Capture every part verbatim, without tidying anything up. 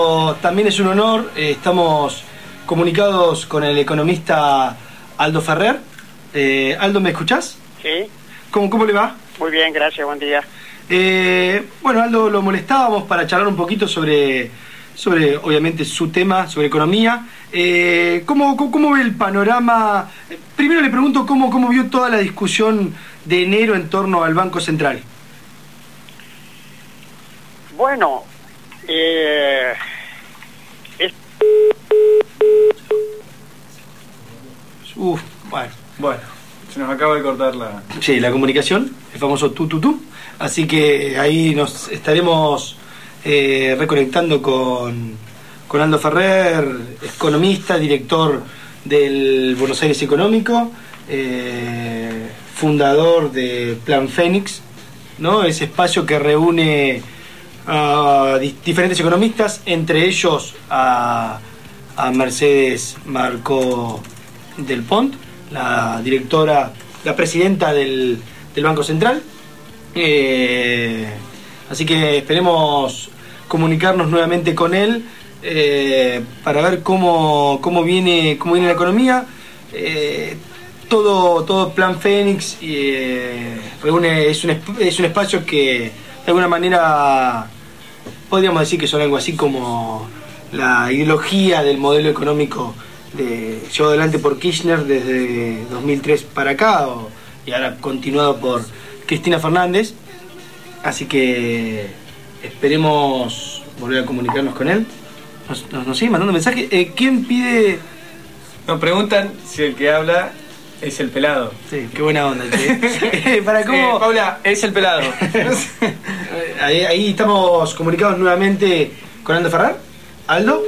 También es un honor, eh, estamos comunicados con el economista Aldo Ferrer. Eh, Aldo, ¿me escuchás? Sí. ¿Cómo, cómo le va? Muy bien, gracias, buen día. Eh, bueno, Aldo, lo molestábamos para charlar un poquito sobre, sobre obviamente, su tema, sobre economía. Eh, ¿cómo, cómo, ¿Cómo ve el panorama? Primero le pregunto cómo, cómo vio toda la discusión de enero en torno al Banco Central. Bueno, eh, es... Uf, bueno. Bueno, se nos acaba de cortar la... Sí, la comunicación, el famoso tú, tú, tú. Así que ahí nos estaremos eh, reconectando con, con Aldo Ferrer, economista, director del Buenos Aires Económico, eh, fundador de Plan Fénix, ¿no? Ese espacio que reúne a di diferentes economistas, entre ellos a, a Mercedes Marcó del Pont, la directora, la presidenta del, del Banco Central. Eh, así que esperemos comunicarnos nuevamente con él eh, para ver cómo, cómo, viene, cómo viene la economía. Eh, todo, todo Plan Fénix eh, reúne, es un, es un espacio que de alguna manera podríamos decir que son algo así como la ideología del modelo económico de, llevado adelante por Kirchner desde dos mil tres para acá, o, y ahora continuado por Cristina Fernández. Así que esperemos volver a comunicarnos con él. Nos, nos, nos sigue mandando mensajes. Eh, ¿Quién pide...? Nos preguntan si el que habla es el pelado. Sí, qué buena onda, che. ¿Para cómo? Eh, Paula, es el pelado. ahí, ahí estamos comunicados nuevamente con Aldo Ferrer. ¿Aldo?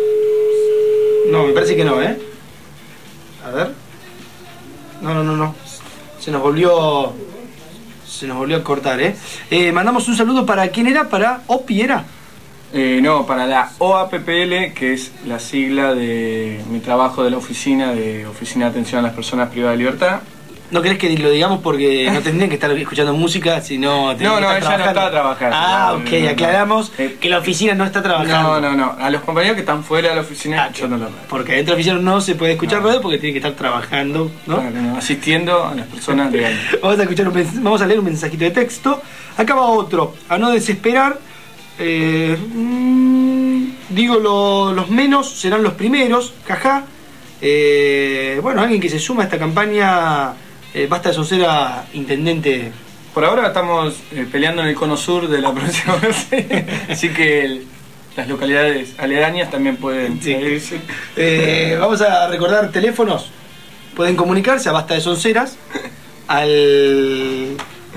No, me parece que no, ¿eh? A ver. No, no, no, no. Se nos volvió... Se nos volvió a cortar, ¿eh? eh mandamos un saludo para... ¿Quién era? ¿Para Opi era? Eh, no, para la O A P P L, que es la sigla de mi trabajo de la oficina, de Oficina de Atención a las Personas Privadas de Libertad. ¿No querés que lo digamos porque no tendrían que estar escuchando música, sino... No, no, ella no está trabajando. Ah, ok, no, no, aclaramos no. que la oficina no está trabajando. No, no, no, a los compañeros que están fuera de la oficina, ah, yo no lo veo. Porque dentro de la oficina no se puede escuchar no. radio porque tiene que estar trabajando, ¿no? Claro, no, asistiendo a las personas legales. Vamos a escuchar un, vamos a leer un mensajito de texto. Acá va otro. A no desesperar. Eh, mmm, digo, lo, los menos serán los primeros. Jaja. Eh, bueno, alguien que se suma a esta campaña. Eh, Basta de Sonsera, intendente. Por ahora estamos eh, peleando en el cono sur de la provincia de Buenos Aires, así que el, las localidades aledañas también pueden... Sí. Eh, vamos a recordar teléfonos. Pueden comunicarse a Basta de Sonceras al,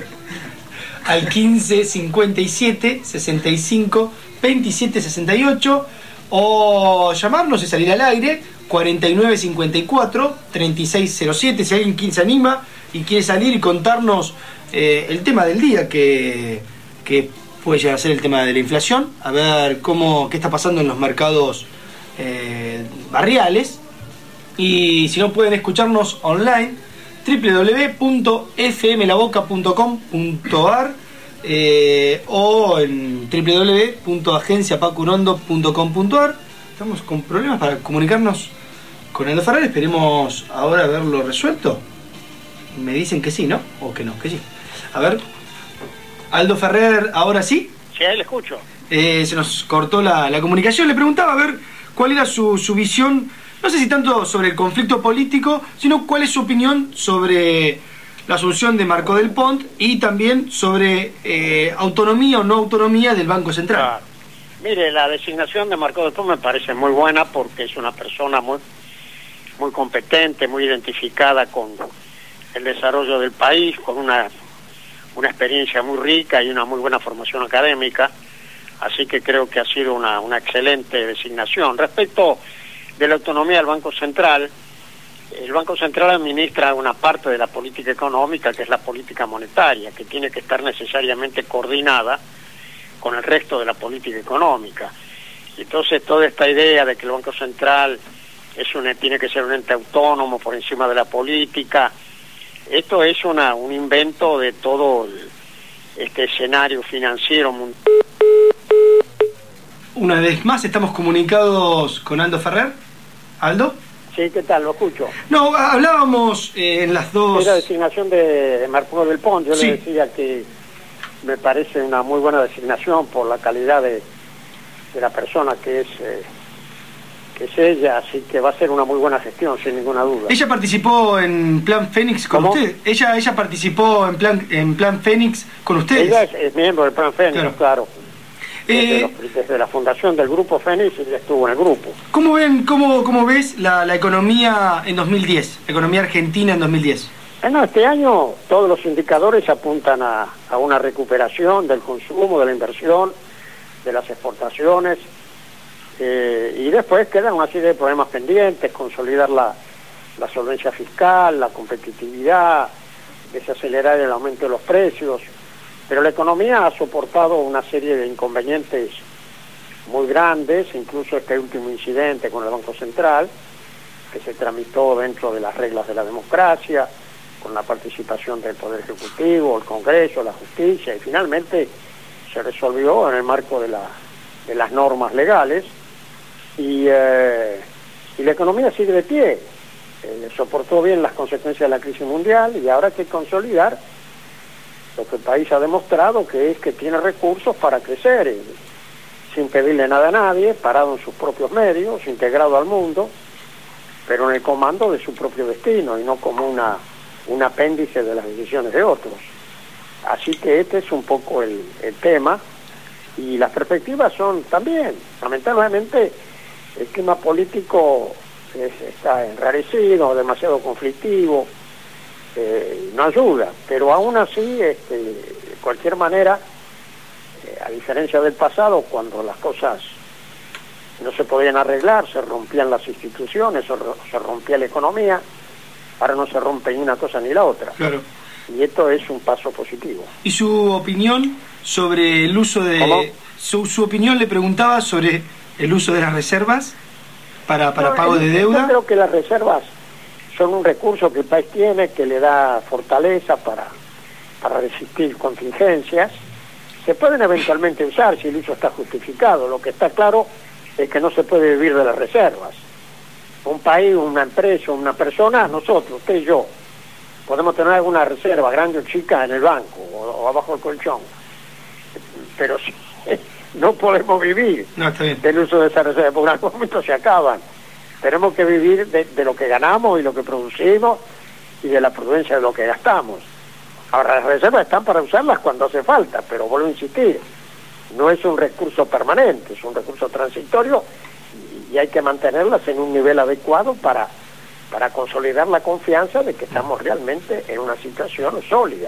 al quince cincuenta y siete sesenta y cinco veintisiete sesenta y ocho o llamarnos y salir al aire cuarenta y nueve cincuenta y cuatro treinta y seis cero siete. Si alguien se anima y quiere salir y contarnos eh, el tema del día, que, que puede llegar a ser el tema de la inflación, a ver cómo qué está pasando en los mercados eh, barriales. Y si no, pueden escucharnos online, doble u doble u doble u punto f m la boca punto com punto a r eh, o en doble u doble u doble u punto agencia pacurondo punto com punto a r. Estamos con problemas para comunicarnos con Aldo Ferrer. Esperemos ahora haberlo resuelto. Me dicen que sí, ¿no? O que no, que sí. A ver. Aldo Ferrer, ¿ahora sí? Sí, ahí le escucho. Eh, se nos cortó la, la comunicación. Le preguntaba a ver cuál era su, su visión, no sé si tanto sobre el conflicto político, sino cuál es su opinión sobre la asunción de Marcó del Pont y también sobre eh, autonomía o no autonomía del Banco Central. Ah. Mire, la designación de Marcó del Pont me parece muy buena porque es una persona muy, muy competente, muy identificada con el desarrollo del país, con una, una experiencia muy rica y una muy buena formación académica, así que creo que ha sido una, una excelente designación. Respecto de la autonomía del Banco Central, el Banco Central administra una parte de la política económica, que es la política monetaria, que tiene que estar necesariamente coordinada con el resto de la política económica. Entonces toda esta idea de que el Banco Central es un, tiene que ser un ente autónomo por encima de la política, esto es una, un invento de todo el, este escenario financiero mundial. Una vez más estamos comunicados con Aldo Ferrer. ¿Aldo? Sí, ¿qué tal? Lo escucho. No, hablábamos eh, en las dos... Era designación de Marco del Pont. Yo sí. le decía que me parece una muy buena designación por la calidad de, de la persona que es... Eh, que es ella, así que va a ser una muy buena gestión, sin ninguna duda. ¿Ella participó en Plan Fénix con ¿Cómo? usted? ¿Ella ella participó en Plan en Plan Fénix con ustedes? Ella es, es miembro del Plan Fénix, claro. claro. Desde, Eh, los, desde la fundación del Grupo Fénix, ella estuvo en el grupo. ¿Cómo ven, cómo, cómo ves la, la economía en dos mil diez? La economía argentina en dos mil diez. Bueno, este año todos los indicadores apuntan a, a una recuperación del consumo, de la inversión, de las exportaciones, eh, y después quedan una serie de problemas pendientes, consolidar la, la solvencia fiscal, la competitividad, desacelerar el aumento de los precios, pero la economía ha soportado una serie de inconvenientes muy grandes, incluso este último incidente con el Banco Central, que se tramitó dentro de las reglas de la democracia, con la participación del Poder Ejecutivo, el Congreso, la Justicia, y finalmente se resolvió en el marco de, la, de las normas legales, y, eh, y la economía sigue de pie, eh, soportó bien las consecuencias de la crisis mundial, y ahora hay que consolidar lo que el país ha demostrado, que es que tiene recursos para crecer, eh, sin pedirle nada a nadie, parado en sus propios medios, integrado al mundo, pero en el comando de su propio destino y no como una un apéndice de las decisiones de otros. Así que este es un poco el, el tema, y las perspectivas son también, lamentablemente, el clima político es, está enrarecido, demasiado conflictivo, eh, no ayuda, pero aún así, este, de cualquier manera, eh, a diferencia del pasado, cuando las cosas no se podían arreglar, se rompían las instituciones, o se rompía la economía, ahora no se rompe ni una cosa ni la otra. Claro. Y esto es un paso positivo. ¿Y su opinión sobre el uso de... ¿Cómo? Su, su opinión le preguntaba sobre el uso de las reservas para, para No, pago de deuda? Yo creo que las reservas son un recurso que el país tiene, que le da fortaleza para, para resistir contingencias. Se pueden eventualmente usar si el uso está justificado. Lo que está claro es que no se puede vivir de las reservas. Un país, una empresa, una persona, nosotros, usted y yo, podemos tener alguna reserva, grande o chica, en el banco o, o abajo del colchón, pero si, no podemos vivir No, está bien. del uso de esa reserva, porque en algún momento se acaban. Tenemos que vivir de, de lo que ganamos y lo que producimos y de la prudencia de lo que gastamos. Ahora, las reservas están para usarlas cuando hace falta, pero vuelvo a insistir, no es un recurso permanente, es un recurso transitorio, y hay que mantenerlas en un nivel adecuado para, para consolidar la confianza de que estamos realmente en una situación sólida.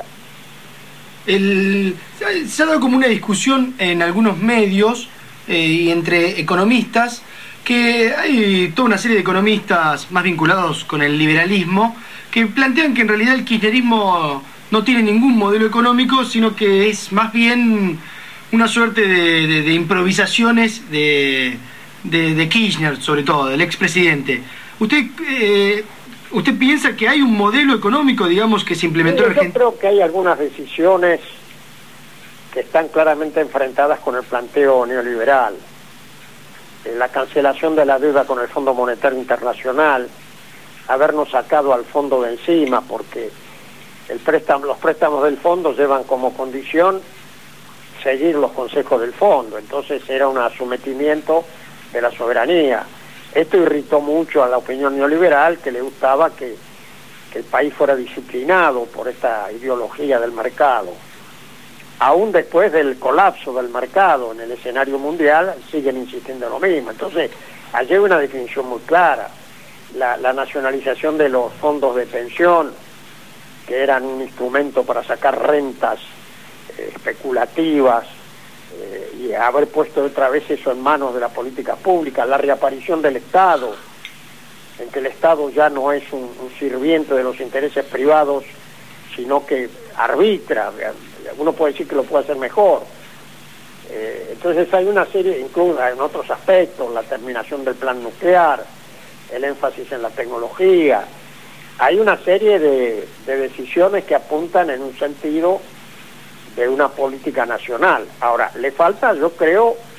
El, se ha dado como una discusión en algunos medios eh, y entre economistas, que hay toda una serie de economistas más vinculados con el liberalismo que plantean que en realidad el kirchnerismo no tiene ningún modelo económico, sino que es más bien una suerte de, de, de improvisaciones de... De, de Kirchner, sobre todo, del expresidente. ¿Usted eh, usted piensa que hay un modelo económico, digamos, que se implementó en Argentina? Yo creo que hay algunas decisiones que están claramente enfrentadas con el planteo neoliberal. Eh, la cancelación de la deuda con el Fondo Monetario Internacional, habernos sacado al fondo de encima, porque el préstamo, los préstamos del fondo llevan como condición seguir los consejos del fondo, entonces era un sometimiento de la soberanía. Esto irritó mucho a la opinión neoliberal, que le gustaba que, que el país fuera disciplinado por esta ideología del mercado. Aún después del colapso del mercado en el escenario mundial, siguen insistiendo en lo mismo. Entonces, allí hay una definición muy clara. La, la nacionalización de los fondos de pensión, que eran un instrumento para sacar rentas eh, especulativas, Eh, y haber puesto otra vez eso en manos de la política pública, la reaparición del Estado, en que el Estado ya no es un, un sirviente de los intereses privados, sino que arbitra, uno puede decir que lo puede hacer mejor. Eh, entonces hay una serie, incluso en otros aspectos, la terminación del plan nuclear, el énfasis en la tecnología, hay una serie de, de decisiones que apuntan en un sentido de una política nacional. Ahora, le falta, yo creo,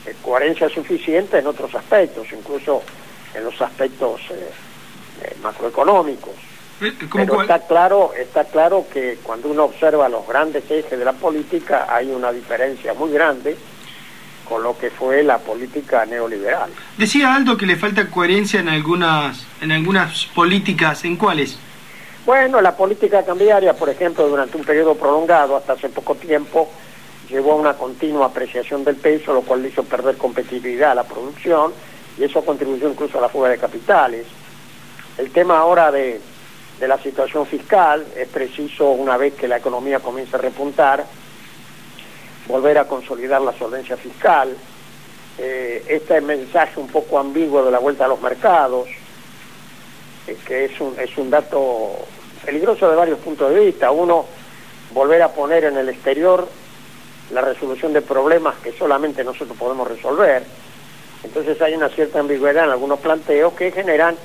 eh, coherencia suficiente en otros aspectos, incluso en los aspectos eh, eh, macroeconómicos. Pero está claro, está claro que cuando uno observa los grandes ejes de la política hay una diferencia muy grande con lo que fue la política neoliberal. Decía Aldo que le falta coherencia en algunas, en algunas políticas, ¿en cuáles? Bueno, la política cambiaria, por ejemplo, durante un periodo prolongado, hasta hace poco tiempo, llevó a una continua apreciación del peso, lo cual le hizo perder competitividad a la producción, y eso contribuyó incluso a la fuga de capitales. El tema ahora de de la situación fiscal, es preciso, una vez que la economía comience a repuntar, volver a consolidar la solvencia fiscal. Eh, este mensaje un poco ambiguo de la vuelta a los mercados, eh, que es un, es un dato peligroso de varios puntos de vista. Uno, volver a poner en el exterior la resolución de problemas que solamente nosotros podemos resolver. Entonces hay una cierta ambigüedad en algunos planteos que generan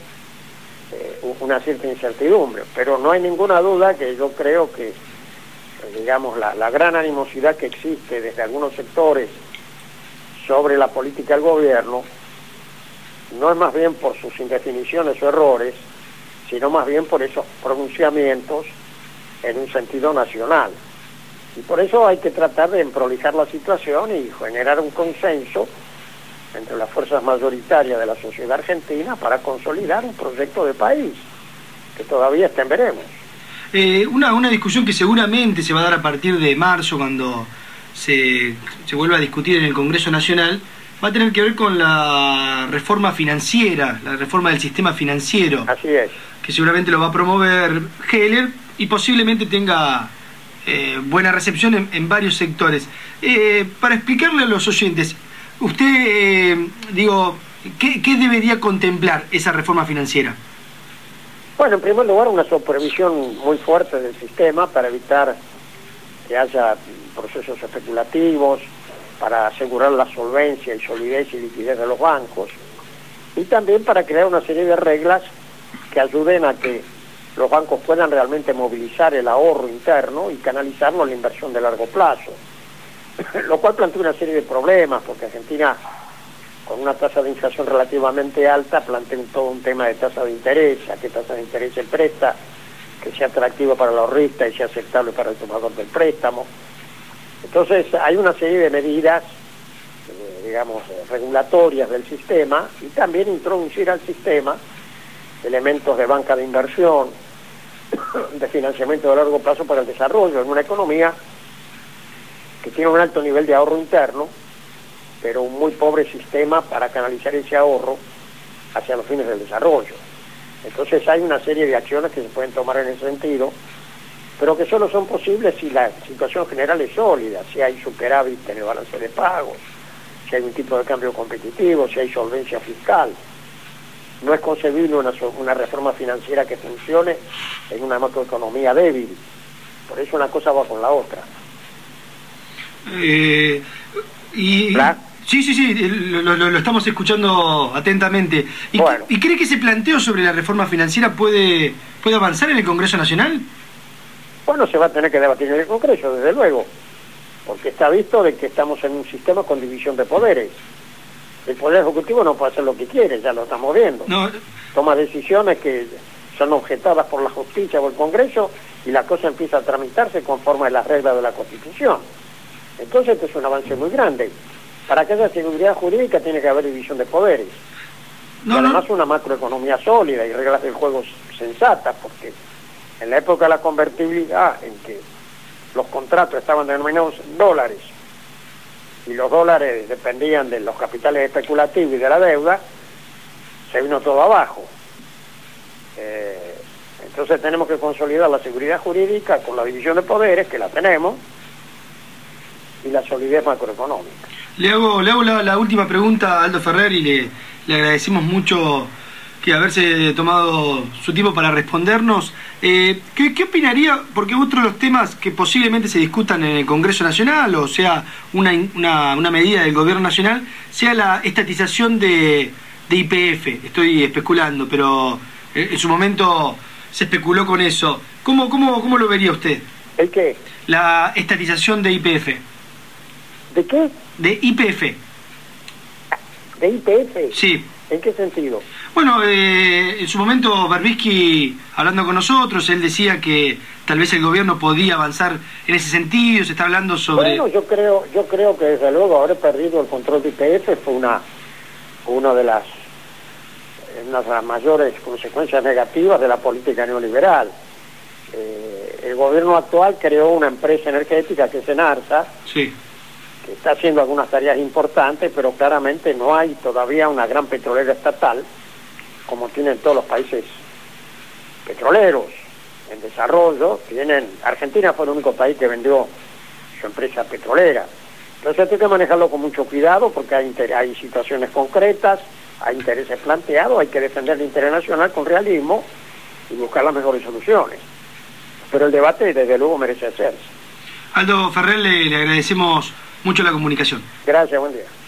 Eh, una cierta incertidumbre, pero no hay ninguna duda que yo creo que, eh, digamos, la, la gran animosidad que existe desde algunos sectores sobre la política del gobierno no es más bien por sus indefiniciones o errores, sino más bien por esos pronunciamientos en un sentido nacional. Y por eso hay que tratar de emprolijar la situación y generar un consenso entre las fuerzas mayoritarias de la sociedad argentina para consolidar un proyecto de país que todavía está en veremos. Eh, una, una discusión que seguramente se va a dar a partir de marzo, cuando se, se vuelva a discutir en el Congreso Nacional, va a tener que ver con la reforma financiera, la reforma del sistema financiero. Así es. Que seguramente lo va a promover Heller y posiblemente tenga eh, buena recepción en, en varios sectores. Eh, para explicarle a los oyentes, usted, eh, digo, ¿qué, ¿qué debería contemplar esa reforma financiera? Bueno, en primer lugar, una supervisión muy fuerte del sistema para evitar que haya procesos especulativos, para asegurar la solvencia y solidez y liquidez de los bancos, y también para crear una serie de reglas que ayuden a que los bancos puedan realmente movilizar el ahorro interno y canalizarlo a la inversión de largo plazo. Lo cual plantea una serie de problemas, porque Argentina, con una tasa de inflación relativamente alta, plantea un, todo un tema de tasa de interés, a qué tasa de interés se presta, que sea atractivo para el ahorrista y sea aceptable para el tomador del préstamo. Entonces hay una serie de medidas, eh, digamos, regulatorias del sistema, y también introducir al sistema elementos de banca de inversión, de financiamiento de largo plazo para el desarrollo en una economía que tiene un alto nivel de ahorro interno, pero un muy pobre sistema para canalizar ese ahorro hacia los fines del desarrollo. Entonces hay una serie de acciones que se pueden tomar en ese sentido, pero que solo son posibles si la situación general es sólida, si hay superávit en el balance de pagos, si hay un tipo de cambio competitivo, si hay solvencia fiscal. No es concebible una, una reforma financiera que funcione en una macroeconomía débil. Por eso una cosa va con la otra. Eh, y, sí, sí, sí, lo, lo, lo estamos escuchando atentamente. ¿Y, bueno. ¿Y cree que ese planteo sobre la reforma financiera puede, puede avanzar en el Congreso Nacional? Bueno, se va a tener que debatir en el Congreso, desde luego, porque está visto de que estamos en un sistema con división de poderes. El Poder Ejecutivo no puede hacer lo que quiere, ya lo estamos viendo. No. Toma decisiones que son objetadas por la justicia o el Congreso y la cosa empieza a tramitarse conforme a las reglas de la Constitución. Entonces este es un avance muy grande. Para que haya seguridad jurídica tiene que haber división de poderes. No, y además no. Una macroeconomía sólida y reglas del juego sensatas, porque en la época de la convertibilidad, en que los contratos estaban denominados en dólares y los dólares dependían de los capitales especulativos y de la deuda, se vino todo abajo. Eh, entonces tenemos que consolidar la seguridad jurídica con la división de poderes, que la tenemos, y la solidez macroeconómica. Le hago, le hago la, la última pregunta a Aldo Ferrer y le, le agradecemos mucho que haberse tomado su tiempo para respondernos. Eh, ¿qué, ¿Qué opinaría? Porque otro de los temas que posiblemente se discutan en el Congreso Nacional, o sea, una, una, una medida del Gobierno Nacional, sea la estatización de, de Y P F. Estoy especulando, pero en, en su momento se especuló con eso. ¿Cómo, cómo, cómo lo vería usted? ¿El qué? La estatización de Y P F. ¿De qué? De Y P F. ¿De Y P F? Sí. ¿En qué sentido? Bueno, eh, en su momento Berbisky, hablando con nosotros, él decía que tal vez el gobierno podía avanzar en ese sentido, se está hablando sobre... Bueno, yo creo, yo creo que desde luego haber perdido el control de Y P F fue una, una de las, una de las mayores consecuencias negativas de la política neoliberal. Eh, el gobierno actual creó una empresa energética que es Enarsa, sí, que está haciendo algunas tareas importantes, pero claramente no hay todavía una gran petrolera estatal, como tienen todos los países petroleros en desarrollo. Tienen, Argentina fue el único país que vendió su empresa petrolera. Entonces hay que manejarlo con mucho cuidado, porque hay, inter hay situaciones concretas, hay intereses planteados, hay que defender el interés nacional con realismo y buscar las mejores soluciones. Pero el debate desde luego merece hacerse. Aldo Ferrer, le, le agradecemos mucho la comunicación. Gracias, buen día.